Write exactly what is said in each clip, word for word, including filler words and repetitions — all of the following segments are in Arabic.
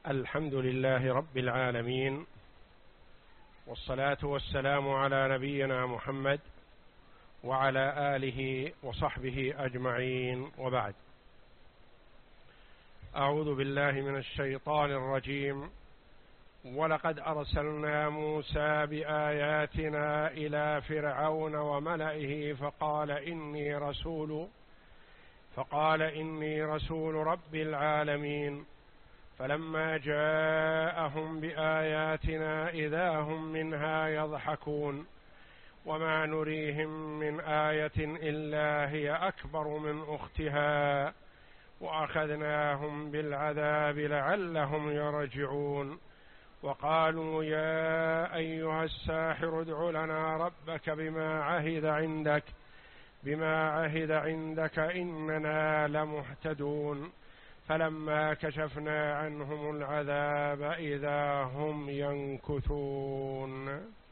الحمد لله رب العالمين، والصلاة والسلام على نبينا محمد وعلى آله وصحبه أجمعين، وبعد. أعوذ بالله من الشيطان الرجيم. ولقد أرسلنا موسى بآياتنا إلى فرعون وملئه فقال إني رسول فقال إني رسول رب العالمين. فلما جاءهم بآياتنا إذا هم منها يضحكون وما نريهم من آية إلا هي أكبر من أختها وأخذناهم بالعذاب لعلهم يرجعون. وقالوا يا أيها الساحر ادع لنا ربك بما عهد عندك بما عهد عندك إننا لمهتدون. فلما كشفنا عنهم العذاب إذا هم ينكثون.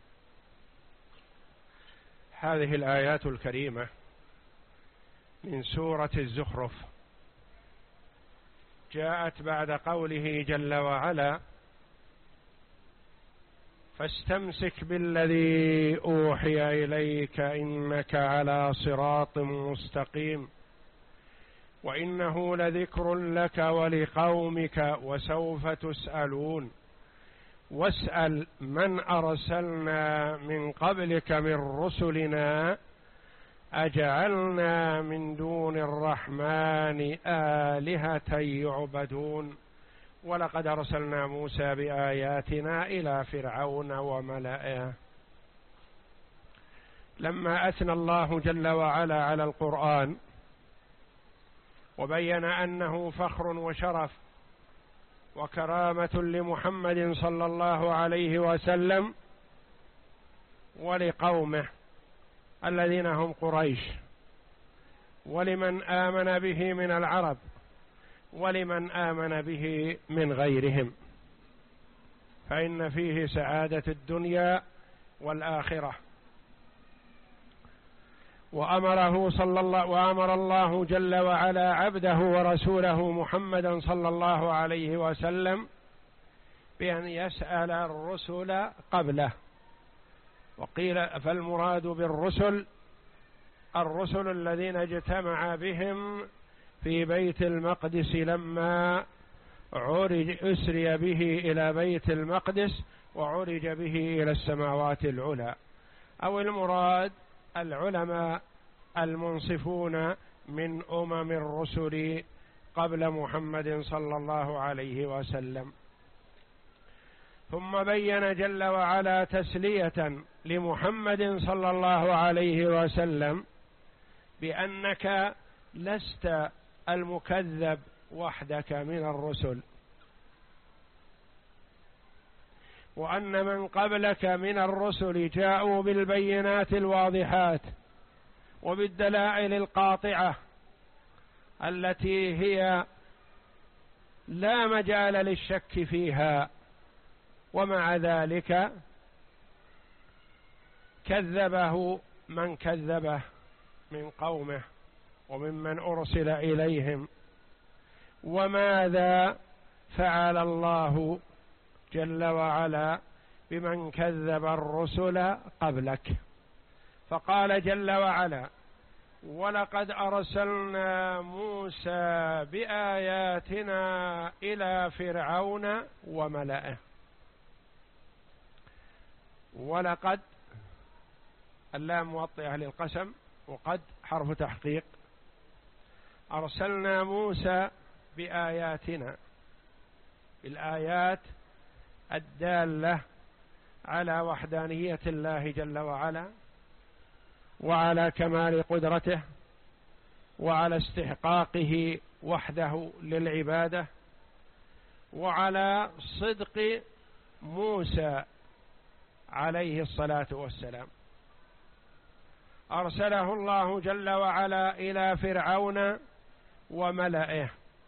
هذه الآيات الكريمة من سورة الزخرف جاءت بعد قوله جل وعلا: فاستمسك بالذي أوحي إليك إنك على صراط مستقيم وإنه لذكر لك ولقومك وسوف تسألون. واسأل من أرسلنا من قبلك من رسلنا أجعلنا من دون الرحمن آلهة يعبدون. ولقد أرسلنا موسى بآياتنا إلى فرعون وملئه. لما أثنى الله جل وعلا على القرآن وبين أنه فخر وشرف وكرامة لمحمد صلى الله عليه وسلم ولقومه الذين هم قريش، ولمن آمن به من العرب ولمن آمن به من غيرهم، فإن فيه سعادة الدنيا والآخرة. وأمره صلى الله وأمر الله جل وعلا عبده ورسوله محمدا صلى الله عليه وسلم بأن يسأل الرسل قبله. وقيل فالمراد بالرسل الرسل الذين اجتمع بهم في بيت المقدس لما عرج أسري به إلى بيت المقدس وعرج به إلى السماوات العلى، أو المراد العلماء المنصفون من أمم الرسل قبل محمد صلى الله عليه وسلم. ثم بين جل وعلا تسلية لمحمد صلى الله عليه وسلم بأنك لست المكذب وحدك من الرسل، وأن من قبلك من الرسل جاءوا بالبينات الواضحات وبالدلائل القاطعة التي هي لا مجال للشك فيها، ومع ذلك كذبه من كذبه من قومه وممن أرسل إليهم. وماذا فعل الله جل وعلا بمن كذب الرسل قبلك؟ فقال جل وعلا: ولقد أرسلنا موسى بآياتنا إلى فرعون وملئه. ولقد اللام موطئة للقسم، وقد حرف تحقيق. أرسلنا موسى بآياتنا، الآيات الدالة على وحدانية الله جل وعلا وعلى كمال قدرته وعلى استحقاقه وحده للعبادة وعلى صدق موسى عليه الصلاة والسلام. أرسله الله جل وعلا إلى فرعون وملئه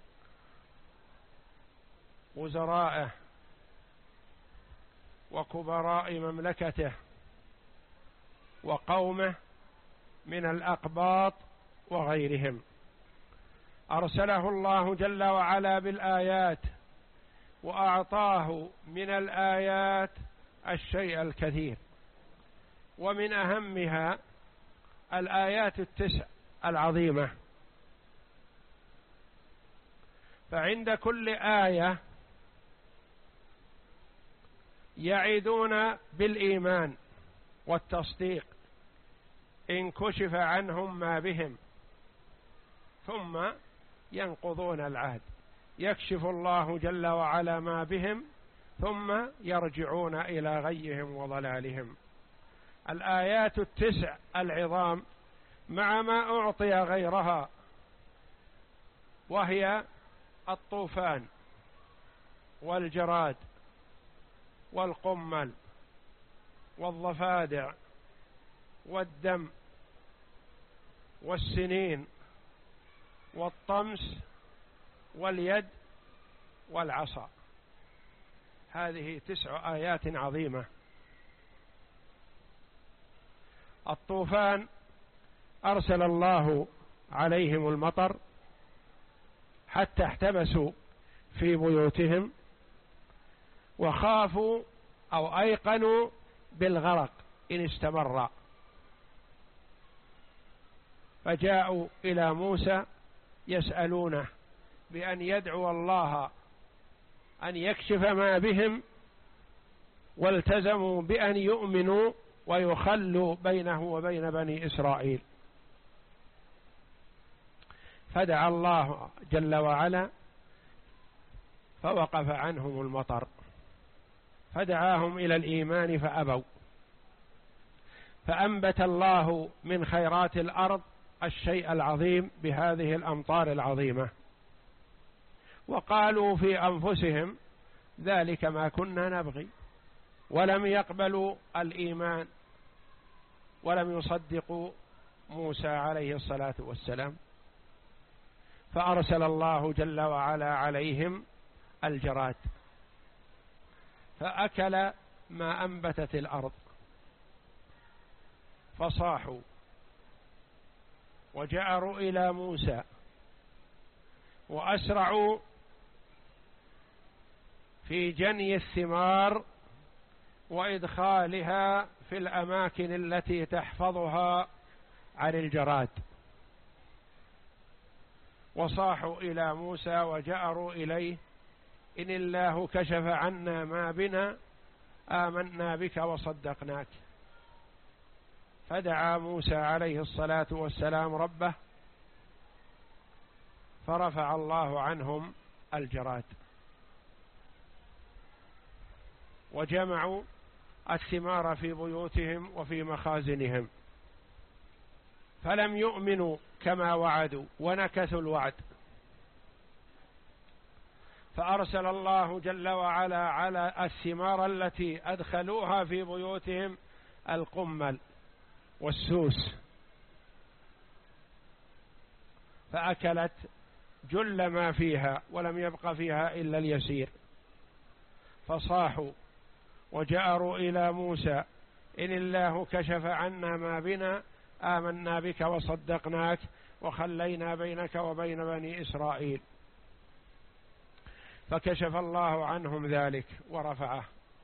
وزرائه وكبراء مملكته وقومه من الأقباط وغيرهم. أرسله الله جل وعلا بالآيات وأعطاه من الآيات الشيء الكثير، ومن أهمها الآيات التسع العظيمة. فعند كل آية يعدون بالإيمان والتصديق إن كشف عنهم ما بهم، ثم ينقضون العهد، يكشف الله جل وعلا ما بهم ثم يرجعون إلى غيهم وضلالهم. الآيات التسع العظام مع ما أعطي غيرها، وهي الطوفان والجراد والقمل والضفادع والدم والسنين والطمس واليد والعصا. هذه تسع آيات عظيمة. الطوفان أرسل الله عليهم المطر حتى احتبسوا في بيوتهم وخافوا أو أيقنوا بالغرق إن استمر، فجاءوا إلى موسى يسألونه بأن يدعو الله أن يكشف ما بهم، والتزموا بأن يؤمنوا ويخلوا بينه وبين بني إسرائيل. فدعا الله جل وعلا فوقف عنهم المطر، فدعاهم إلى الإيمان فأبوا، فأنبت الله من خيرات الأرض الشيء العظيم بهذه الأمطار العظيمة، وقالوا في أنفسهم ذلك ما كنا نبغي، ولم يقبلوا الإيمان ولم يصدقوا موسى عليه الصلاة والسلام، فأرسل الله جل وعلا عليهم الجراد فأكل ما أنبتت الأرض، فصاحوا وجأروا إلى موسى وأسرعوا في جني الثمار وإدخالها في الأماكن التي تحفظها عن الجراد، وصاحوا إلى موسى وجأروا إليه إن الله كشف عنا ما بنا آمنا بك وصدقناك. فدعا موسى عليه الصلاة والسلام ربه فرفع الله عنهم الجراد، وجمعوا الثمار في بيوتهم وفي مخازنهم، فلم يؤمنوا كما وعدوا ونكثوا الوعد، فأرسل الله جل وعلا على الثمار التي أدخلوها في بيوتهم القمل والسوس، فأكلت جل ما فيها ولم يبق فيها إلا اليسير، فصاحوا وجأروا إلى موسى إن الله كشف عنا ما بنا آمنا بك وصدقناك وخلينا بينك وبين بني إسرائيل، فكشف الله عنهم ذلك ورفعه،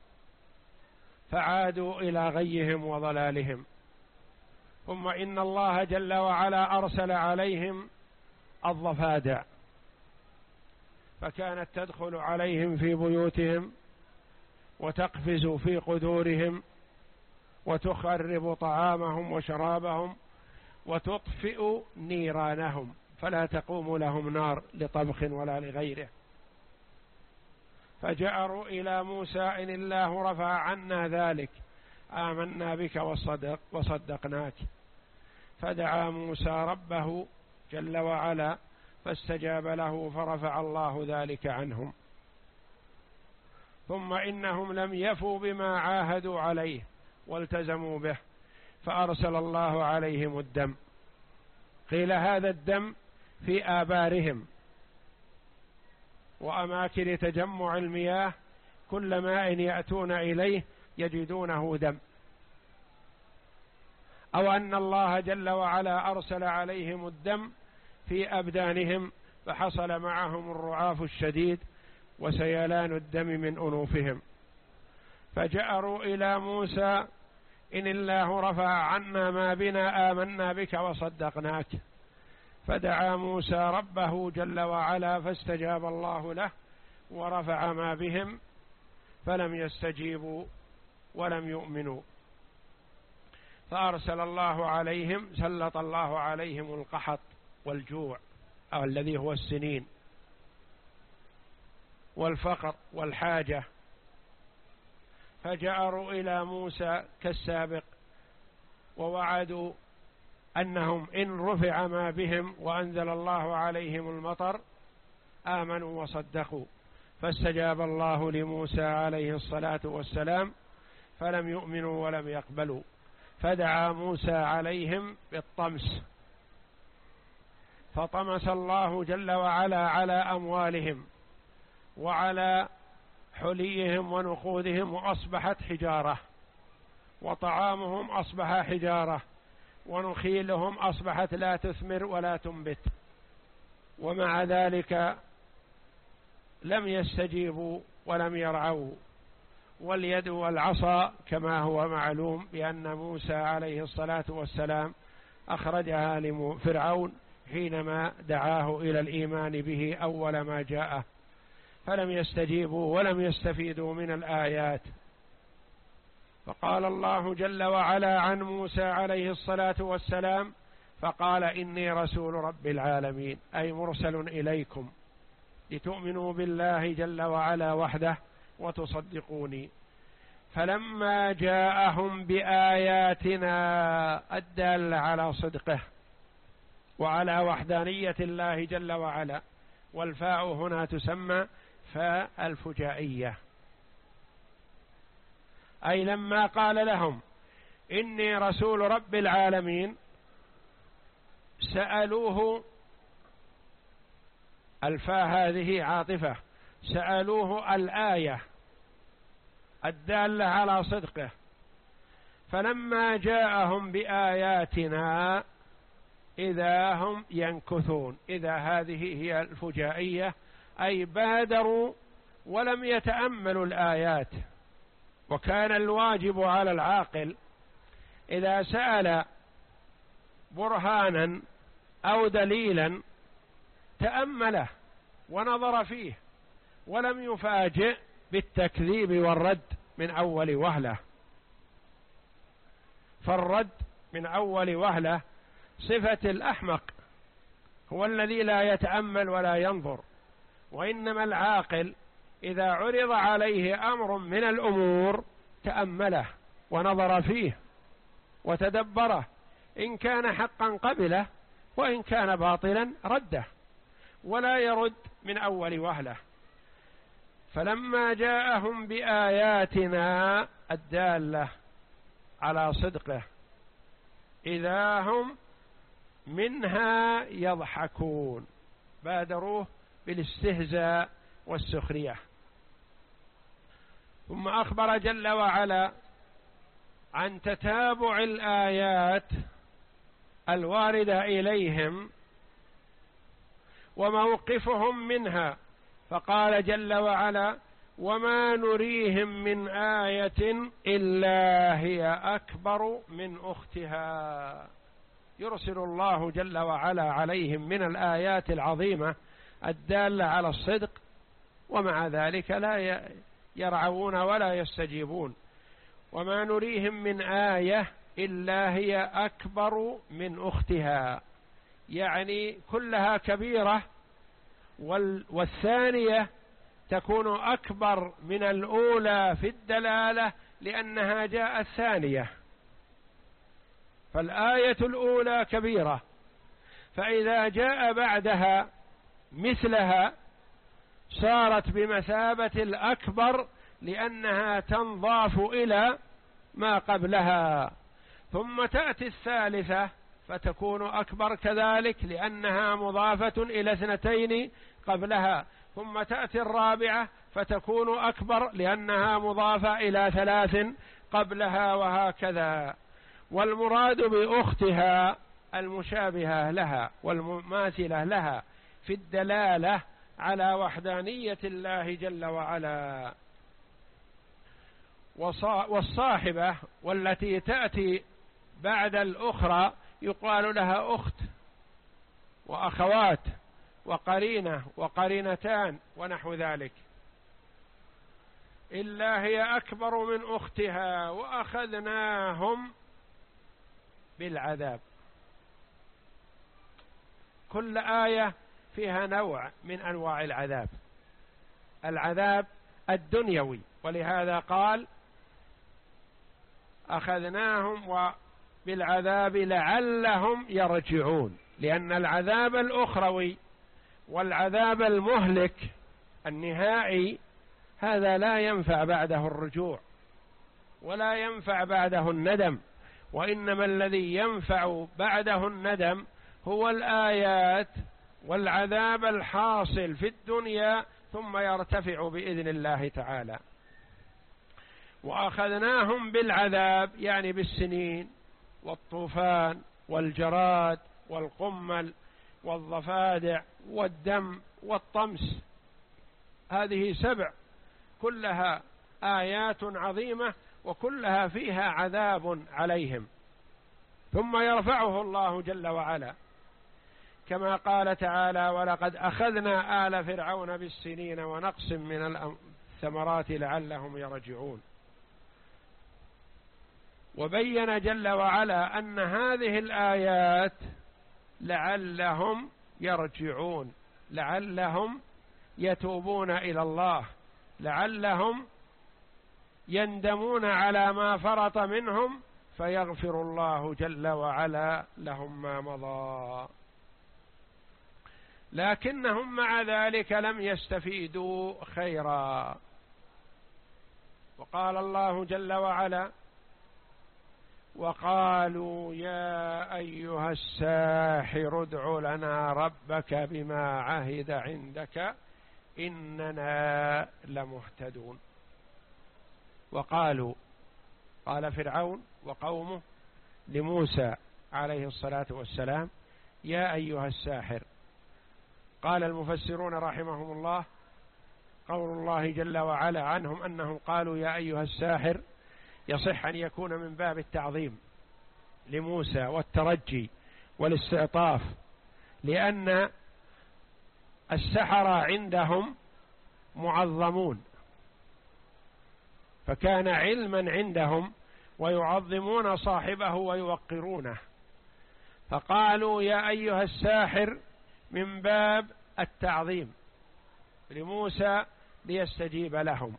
فعادوا إلى غيهم وضلالهم. ثم إن الله جل وعلا أرسل عليهم الضفادع، فكانت تدخل عليهم في بيوتهم وتقفز في قدورهم وتخرب طعامهم وشرابهم وتطفئ نيرانهم، فلا تقوم لهم نار لطبخ ولا لغيره. فجأروا إلى موسى إن الله رفع عنا ذلك آمنا بك وصدق وصدقناك، فدعا موسى ربه جل وعلا فاستجاب له فرفع الله ذلك عنهم. ثم إنهم لم يفوا بما عاهدوا عليه والتزموا به، فأرسل الله عليهم الدم. قيل هذا الدم في آبارهم وأماكن تجمع المياه، كل ماء يأتون إليه يجدونه دم، أو أن الله جل وعلا أرسل عليهم الدم في أبدانهم، فحصل معهم الرعاف الشديد وسيلان الدم من أنوفهم. فجأروا إلى موسى إن الله رفع عنا ما بنا آمنا بك وصدقناك. فدعا موسى ربه جل وعلا فاستجاب الله له ورفع ما بهم، فلم يستجيبوا ولم يؤمنوا، فأرسل الله عليهم سلط الله عليهم القحط والجوع أو الذي هو السنين والفقر والحاجة. فجأروا إلى موسى كالسابق ووعدوا أنهم إن رفع ما بهم وأنزل الله عليهم المطر آمنوا وصدقوا، فاستجاب الله لموسى عليه الصلاة والسلام فلم يؤمنوا ولم يقبلوا، فدعا موسى عليهم بالطمس، فطمس الله جل وعلا على أموالهم وعلى حليهم ونقودهم، وأصبحت حجارة، وطعامهم أصبح حجارة، ونخيلهم أصبحت لا تثمر ولا تنبت، ومع ذلك لم يستجيبوا ولم يرعوا. واليد والعصا كما هو معلوم بأن موسى عليه الصلاة والسلام أخرجها لفرعون حينما دعاه إلى الإيمان به أول ما جاءه، فلم يستجيبوا ولم يستفيدوا من الآيات. فقال الله جل وعلا عن موسى عليه الصلاة والسلام فقال إني رسول رب العالمين، أي مرسل إليكم لتؤمنوا بالله جل وعلا وحده وتصدقوني. فلما جاءهم بآياتنا الدالة على صدقه وعلى وحدانية الله جل وعلا، والفاء هنا تسمى فاء الفجائية، أي لما قال لهم إني رسول رب العالمين سألوه، الفاء هذه عاطفة، سألوه الآية الدالة على صدقه، فلما جاءهم بآياتنا إذا هم ينكثون. إذا هذه هي الفجائية، أي بادروا ولم يتأملوا الآيات. وكان الواجب على العاقل إذا سأل برهانا أو دليلا تأمله ونظر فيه، ولم يفاجئ بالتكذيب والرد من أول وهلة. فالرد من أول وهلة صفة الأحمق، هو الذي لا يتأمل ولا ينظر. وإنما العاقل إذا عرض عليه أمر من الأمور تأمله ونظر فيه وتدبره، إن كان حقا قبله وإن كان باطلا رده، ولا يرد من أول وهلة. فلما جاءهم بآياتنا الدالة على صدقه إذا هم منها يضحكون، بادروه بالاستهزاء والسخرية. ثم أخبر جل وعلا عن تتابع الآيات الواردة إليهم وموقفهم منها، فقال جل وعلا وما نريهم من آية إلا هي أكبر من أختها. يرسل الله جل وعلا عليهم من الآيات العظيمة الدالة على الصدق، ومع ذلك لا يرعون ولا يستجيبون. وما نريهم من آية إلا هي أكبر من أختها، يعني كلها كبيرة، والثانية تكون أكبر من الأولى في الدلالة لأنها جاءت ثانية. فالآية الأولى كبيرة، فإذا جاء بعدها مثلها صارت بمثابة الأكبر لأنها تنضاف إلى ما قبلها. ثم تأتي الثالثة فتكون أكبر كذلك لأنها مضافة إلى اثنتين قبلها. ثم تأتي الرابعة فتكون أكبر لأنها مضافة إلى ثلاث قبلها، وهكذا. والمراد بأختها المشابهة لها والمماثلة لها في الدلالة على وحدانية الله جل وعلا. والصاحبة والتي تأتي بعد الأخرى يقال لها أخت وأخوات وقرينة وقرينتان ونحو ذلك، إلا هي أكبر من أختها وأخذناهم بالعذاب. كل آية فيها نوع من أنواع العذاب، العذاب الدنيوي، ولهذا قال أخذناهم بالعذاب لعلهم يرجعون، لأن العذاب الأخروي والعذاب المهلك النهائي هذا لا ينفع بعده الرجوع ولا ينفع بعده الندم، وإنما الذي ينفع بعده الندم هو الآيات والعذاب الحاصل في الدنيا ثم يرتفع بإذن الله تعالى. وأخذناهم بالعذاب يعني بالسنين والطوفان والجراد والقمل والضفادع والدم والطمس، هذه سبع كلها آيات عظيمة وكلها فيها عذاب عليهم، ثم يرفعه الله جل وعلا كما قال تعالى ولقد أخذنا آل فرعون بالسنين ونقص من الثمرات لعلهم يرجعون. وبين جل وعلا أن هذه الآيات لعلهم يرجعون، لعلهم يتوبون إلى الله، لعلهم يندمون على ما فرط منهم فيغفر الله جل وعلا لهم ما مضى. لكنهم مع ذلك لم يستفيدوا خيرا. وقال الله جل وعلا وقالوا يا أيها الساحر ادع لنا ربك بما عهد عندك إننا لمهتدون. وقالوا، قال فرعون وقومه لموسى عليه الصلاة والسلام يا أيها الساحر. قال المفسرون رحمهم الله قول الله جل وعلا عنهم أنهم قالوا يا أيها الساحر يصح أن يكون من باب التعظيم لموسى والترجي والاستعطاف، لأن السحرة عندهم معظمون، فكان علما عندهم ويعظمون صاحبه ويوقرونه، فقالوا يا أيها الساحر من باب التعظيم لموسى ليستجيب لهم.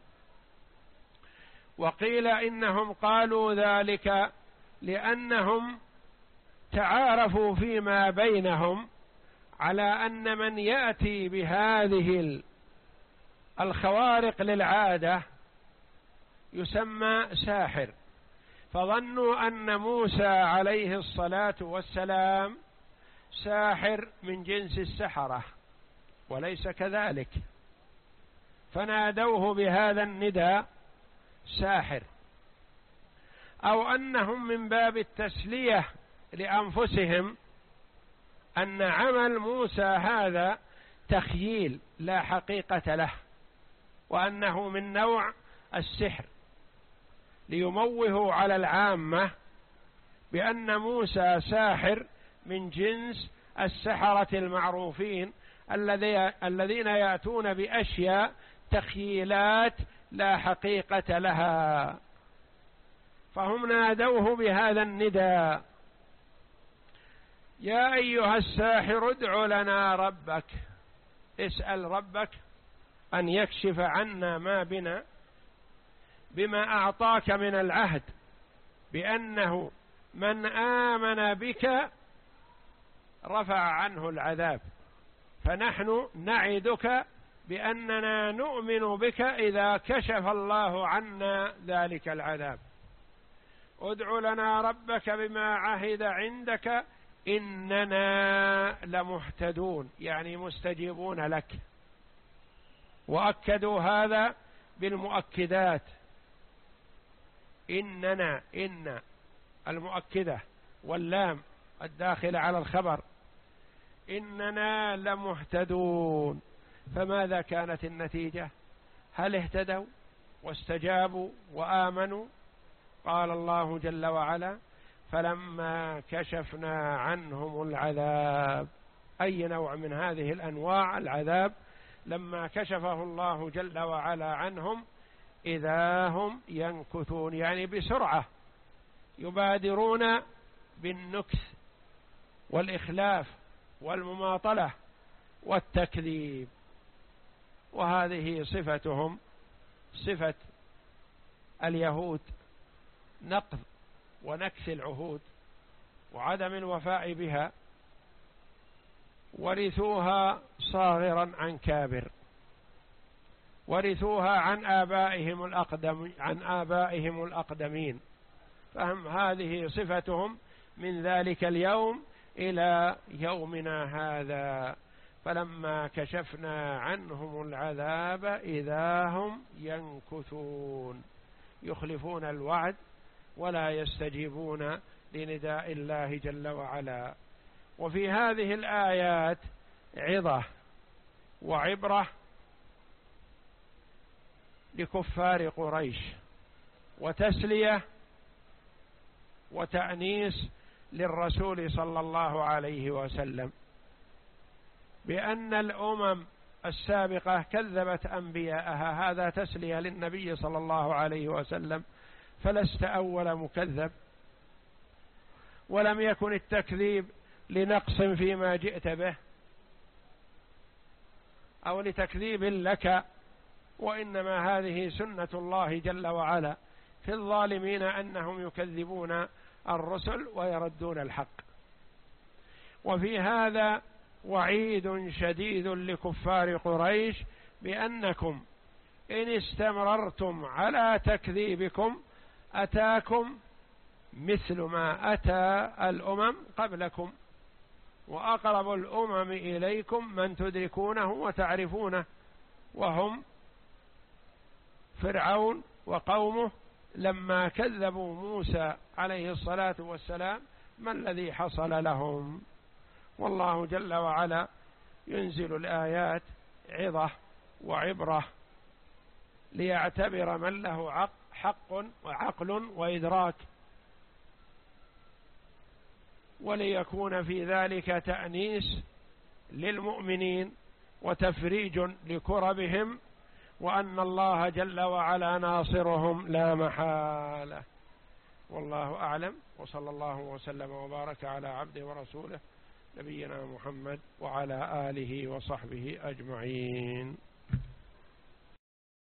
وقيل إنهم قالوا ذلك لأنهم تعارفوا فيما بينهم على أن من يأتي بهذه الخوارق للعادة يسمى ساحر، فظنوا أن موسى عليه الصلاة والسلام ساحر من جنس السحرة، وليس كذلك، فنادوه بهذا النداء ساحر، أو أنهم من باب التسلية لأنفسهم أن عمل موسى هذا تخييل لا حقيقة له، وأنه من نوع السحر، ليموهوا على العامة بأن موسى ساحر من جنس السحرة المعروفين الذين يأتون بأشياء تخييلات لا حقيقة لها. فهم نادوه بهذا النداء يا أيها الساحر ادع لنا ربك، اسأل ربك أن يكشف عنا ما بنا بما أعطاك من العهد بأنه من آمن بك رفع عنه العذاب، فنحن نعدك بأننا نؤمن بك إذا كشف الله عنا ذلك العذاب. ادع لنا ربك بما عهد عندك إننا لمهتدون، يعني مستجيبون لك. وأكدوا هذا بالمؤكدات، إننا إن المؤكدة واللام الداخلة على الخبر، إننا لمهتدون، فماذا كانت النتيجة؟ هل اهتدوا واستجابوا وآمنوا؟ قال الله جل وعلا: فلما كشفنا عنهم العذاب. أي نوع من هذه الأنواع العذاب لما كشفه الله جل وعلا عنهم إذا هم ينكثون، يعني بسرعة يبادرون بالنكث والإخلاف والمماطلة والتكذيب. وهذه صفتهم، صفة اليهود، نقض ونكث العهود وعدم الوفاء بها، ورثوها صاغرا عن كابر، ورثوها عن آبائهم الأقدم عن آبائهم الأقدمين، فهم هذه صفتهم من ذلك اليوم إلى يومنا هذا. فلما كشفنا عنهم العذاب إذا هم ينكثون، يخلفون الوعد ولا يستجيبون لنداء الله جل وعلا. وفي هذه الآيات عظة وعبرة لكفار قريش، وتسلية وتأنيس للرسول صلى الله عليه وسلم، بأن الأمم السابقة كذبت أنبياءها. هذا تسلية للنبي صلى الله عليه وسلم، فلست أول مكذب، ولم يكن التكذيب لنقص فيما جئت به أو لتكذيب لك، وإنما هذه سنة الله جل وعلا في الظالمين أنهم يكذبون الرسل ويردون الحق. وفي هذا وعيد شديد لكفار قريش بأنكم إن استمررتم على تكذيبكم أتاكم مثل ما أتى الأمم قبلكم، وأقرب الأمم إليكم من تدركونه وتعرفونه، وهم فرعون وقومه. لما كذبوا موسى عليه الصلاة والسلام ما الذي حصل لهم؟ والله جل وعلا ينزل الآيات عظة وعبرة ليعتبر من له حق وعقل وإدراك، وليكون في ذلك تأنيس للمؤمنين وتفريج لكربهم، وأن الله جل وعلا ناصرهم لا محالة. والله أعلم، وصلى الله وسلم وبارك على عبده ورسوله نبينا محمد وعلى آله وصحبه أجمعين.